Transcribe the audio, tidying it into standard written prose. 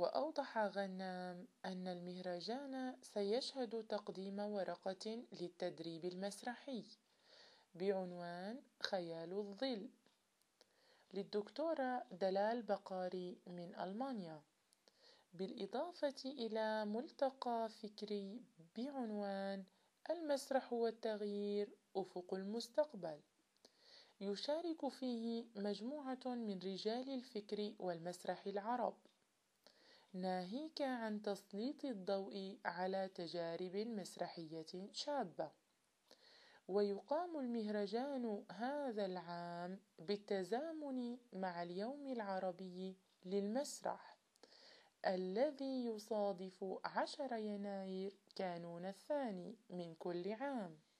وأوضح غنام أن المهرجان سيشهد تقديم ورقة للتدريب المسرحي بعنوان خيال الظل للدكتورة دلال بقاري من ألمانيا، بالإضافة إلى ملتقى فكري بعنوان المسرح والتغيير أفق المستقبل، يشارك فيه مجموعة من رجال الفكر والمسرح العرب، ناهيك عن تسليط الضوء على تجارب مسرحية شابة. ويقام المهرجان هذا العام بالتزامن مع اليوم العربي للمسرح الذي يصادف 10 يناير كانون الثاني من كل عام.